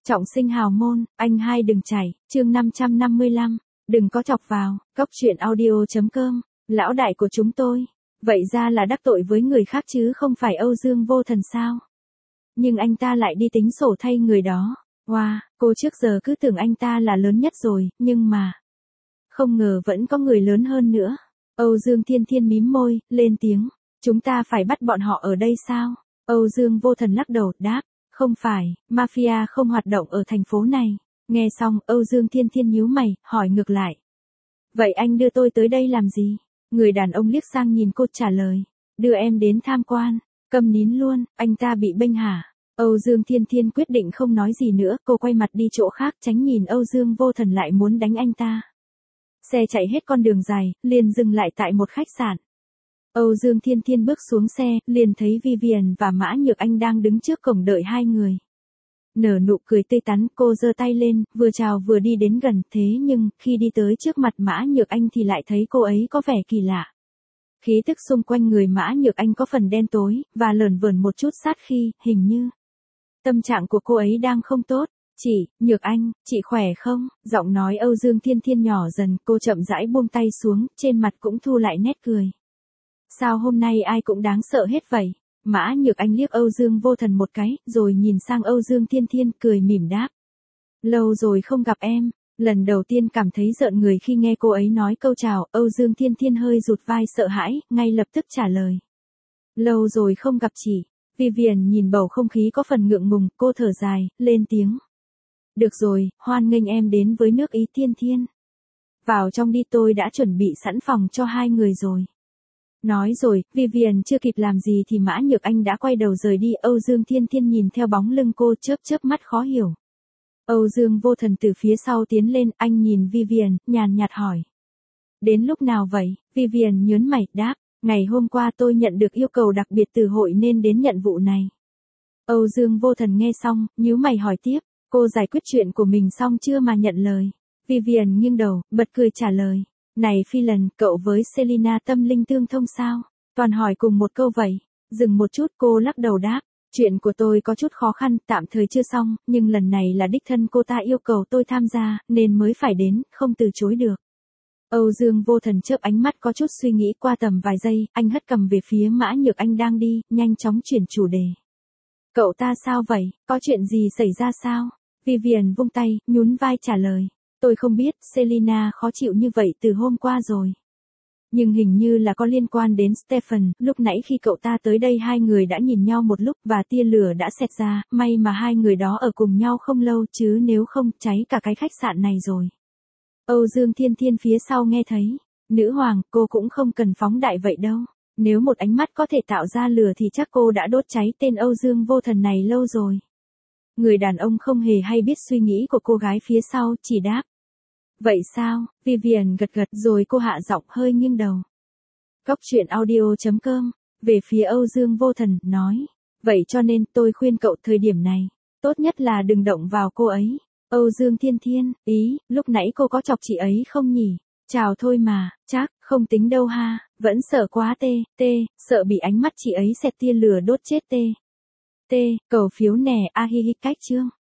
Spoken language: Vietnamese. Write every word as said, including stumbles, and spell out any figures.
Trọng sinh hào môn, anh hai đừng chảy, chương năm trăm năm mươi lăm, đừng có chọc vào, cốc truyện audio chấm com, lão đại của chúng tôi. Vậy ra là đắc tội với người khác chứ không phải Âu Dương Vô Thần sao? Nhưng anh ta lại đi tính sổ thay người đó. Wow, cô trước giờ cứ tưởng anh ta là lớn nhất rồi, nhưng mà... Không ngờ vẫn có người lớn hơn nữa. Âu Dương Thiên Thiên mím môi, lên tiếng. Chúng ta phải bắt bọn họ ở đây sao? Âu Dương Vô Thần lắc đầu, đáp. Không phải, mafia không hoạt động ở thành phố này. Nghe xong, Âu Dương Thiên Thiên nhíu mày, hỏi ngược lại. Vậy anh đưa tôi tới đây làm gì? Người đàn ông liếc sang nhìn cô trả lời. Đưa em đến tham quan. Câm nín luôn, anh ta bị bênh hả? Âu Dương Thiên Thiên quyết định không nói gì nữa, cô quay mặt đi chỗ khác tránh nhìn Âu Dương Vô Thần lại muốn đánh anh ta. Xe chạy hết con đường dài, liền dừng lại tại một khách sạn. Âu Dương Thiên Thiên bước xuống xe, liền thấy Vivian và Mã Nhược Anh đang đứng trước cổng đợi hai người. Nở nụ cười tươi tắn, cô giơ tay lên, vừa chào vừa đi đến gần, thế nhưng, khi đi tới trước mặt Mã Nhược Anh thì lại thấy cô ấy có vẻ kỳ lạ. Khí tức xung quanh người Mã Nhược Anh có phần đen tối, và lởn vởn một chút sát khí, hình như tâm trạng của cô ấy đang không tốt. Chị, Nhược Anh, chị khỏe không? Giọng nói Âu Dương Thiên Thiên nhỏ dần, cô chậm rãi buông tay xuống, trên mặt cũng thu lại nét cười. Sao hôm nay ai cũng đáng sợ hết vậy? Mã Nhược Anh liếc Âu Dương Vô Thần một cái, rồi nhìn sang Âu Dương Thiên Thiên, cười mỉm đáp. Lâu rồi không gặp em. Lần đầu tiên cảm thấy rợn người khi nghe cô ấy nói câu chào, Âu Dương Thiên Thiên hơi rụt vai sợ hãi, ngay lập tức trả lời. Lâu rồi không gặp chị. Vivian nhìn bầu không khí có phần ngượng ngùng, cô thở dài, lên tiếng. Được rồi, hoan nghênh em đến với nước Ý Thiên Thiên. Vào trong đi, tôi đã chuẩn bị sẵn phòng cho hai người rồi. Nói rồi, Vivian chưa kịp làm gì thì Mã Nhược Anh đã quay đầu rời đi. Âu Dương Thiên Thiên nhìn theo bóng lưng cô chớp chớp mắt khó hiểu. Âu Dương Vô Thần từ phía sau tiến lên, anh nhìn Vivian, nhàn nhạt hỏi. Đến lúc nào vậy? Vivian nhớn mày, đáp. Ngày hôm qua tôi nhận được yêu cầu đặc biệt từ hội nên đến nhận vụ này. Âu Dương Vô Thần nghe xong, nhíu mày hỏi tiếp. Cô giải quyết chuyện của mình xong chưa mà nhận lời? Vivian nghiêng đầu, bật cười trả lời. Này Phi Lần, cậu với Selina tâm linh tương thông sao? Toàn hỏi cùng một câu vậy. Dừng một chút, cô lắc đầu đáp. Chuyện của tôi có chút khó khăn, tạm thời chưa xong, nhưng lần này là đích thân cô ta yêu cầu tôi tham gia, nên mới phải đến, không từ chối được. Âu Dương Vô Thần chớp ánh mắt có chút suy nghĩ, qua tầm vài giây, anh hất cầm về phía Mã Nhược Anh đang đi, nhanh chóng chuyển chủ đề. Cậu ta sao vậy, có chuyện gì xảy ra sao? Vivian vung tay, nhún vai trả lời. Tôi không biết, Selina khó chịu như vậy từ hôm qua rồi. Nhưng hình như là có liên quan đến Stephen, lúc nãy khi cậu ta tới đây hai người đã nhìn nhau một lúc và tia lửa đã xẹt ra, may mà hai người đó ở cùng nhau không lâu chứ nếu không cháy cả cái khách sạn này rồi. Âu Dương Thiên Thiên phía sau nghe thấy, nữ hoàng, cô cũng không cần phóng đại vậy đâu. Nếu một ánh mắt có thể tạo ra lửa thì chắc cô đã đốt cháy tên Âu Dương Vô Thần này lâu rồi. Người đàn ông không hề hay biết suy nghĩ của cô gái phía sau, chỉ đáp. Vậy sao? Vivian gật gật rồi cô hạ giọng hơi nghiêng đầu. Cốc truyện audio chấm com, về phía Âu Dương Vô Thần, nói. Vậy cho nên tôi khuyên cậu thời điểm này, tốt nhất là đừng động vào cô ấy. Âu Dương Thiên Thiên, ý, lúc nãy cô có chọc chị ấy không nhỉ? Chào thôi mà, chắc, không tính đâu ha, vẫn sợ quá tê, tê, sợ bị ánh mắt chị ấy xẹt tia lửa đốt chết tê. T, cầu phiếu nè, a hi hi cách chương.